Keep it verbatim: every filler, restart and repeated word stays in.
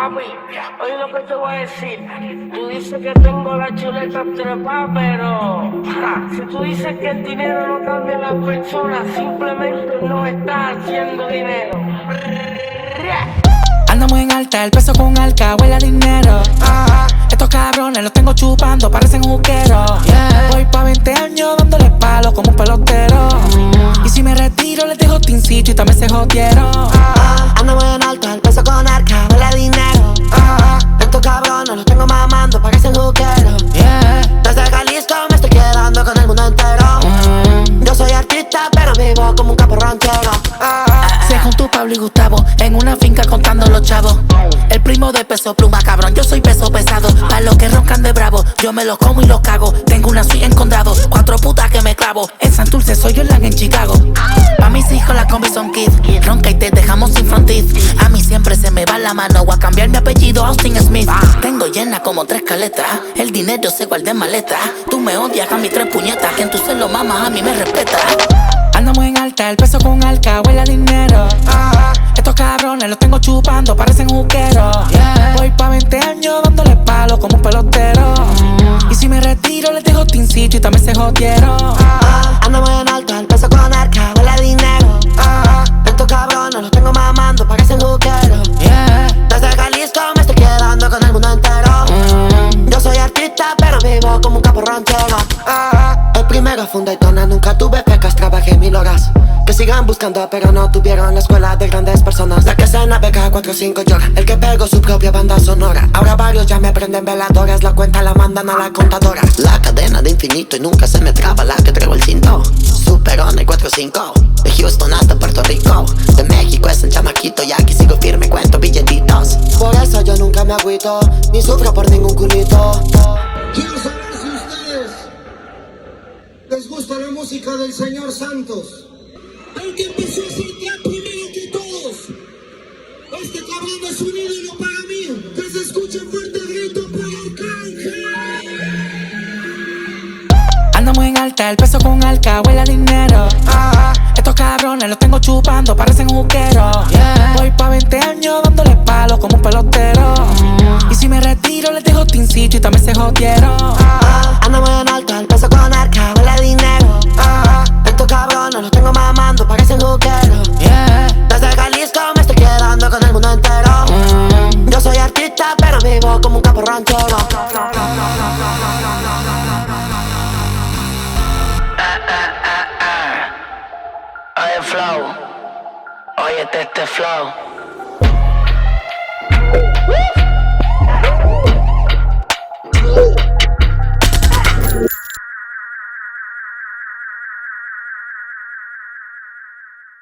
Papi, oye lo que te voy a decir. Tú dices que tengo la chuleta trepa, pero ja, si tú dices que el dinero no cambia a las personas, simplemente no estás haciendo dinero. Andamos en alta, el peso con alca, huele a dinero. Ah, estos cabrones los tengo chupando, parecen juqueros. Yeah. Voy pa' veinte años dándole palo como un pelotero. Mm. Y si me retiro les dejo tincito y también se jodieron. Ah, andamos en alta, el peso con arca, huele a dinero. Ah, estos cabrones los tengo mamando, parecen juqueros. Yeah. Desde Jalisco me estoy quedando con el mundo entero. Mm. Yo soy artista, pero vivo como un capo ranchero. Ah, sé con tu Pablo y Gustavo en una finca contando los chavos. El primo de Peso Pluma, cabrón, yo soy peso pesado. Pa' los que roncan de bravo, yo me los como y los cago. Tengo una suite en Condado, cuatro putas que me clavo. En Santurce soy yo en Chicago. Pa' mis hijos la combi son kids. Ronca y te dejamos sin frontis. A mí siempre se me va la mano. Voy a cambiar mi apellido Austin Smith. Tengo llena como tres caletas. El dinero se guarda en maleta. Tú me odias a mis tres puñetas. Que en tu celo mamas a mí me respeta. Andamos en alta, el peso con alca, huele a dinero. Ah, estos cabrones los tengo chupando, parecen juqueros. Yeah. Voy pa' veinte años dándole palo como un pelotero. Mm. Y si me retiro les dejo tincito y también se jodieron. Ah, andamos en alta, el peso con arca, huele a dinero. Ah, estos cabrones los tengo mamando, parecen juqueros. Yeah. Desde Jalisco me estoy quedando con el mundo entero. Mm. Yo soy artista, pero vivo como un capo ranchero. Ah, el primero fue un Daytona, nunca tuve pecas, trabajé mil horas. Que sigan buscando, pero no tuvieron la escuela de grandes personas. La que se navega cuatro cinco llora, el que pegó su propia banda sonora. Ahora varios ya me prenden veladoras, la cuenta la mandan a la contadora. La cadena de infinito y nunca se me traba la que traigo el cinto. Superón el cuatro cinco, de Houston hasta Puerto Rico. De México es el chamaquito y aquí sigo firme, cuento billetitos. Por eso yo nunca me agüito, ni sufro por ningún culito. Quiero saber si ustedes les gusta la música del señor Santos. El que empezó a hacer trap primero que todos. Este cabrón es un ídolo para mí. Que se escuche fuerte el grito por Arcángel. Andamos en alta, el peso con alca, huele a dinero. Ah, estos cabrones los tengo chupando, parecen juqueros. Yeah. Voy pa' veinte años dándole palo como un pelotero. Mm. Y si me retiro les dejo tincito y también se jodieron. Ah, andamos en alta, el peso con arca, huele a dinero. Ah, estos cabrones los tengo mamando, parecen juqueros. Yeah. Desde Jalisco me estoy quedando con el mundo entero. Mm. Yo soy artista, pero vivo como un capo ranchero. Oye, flow. Oye, este flow.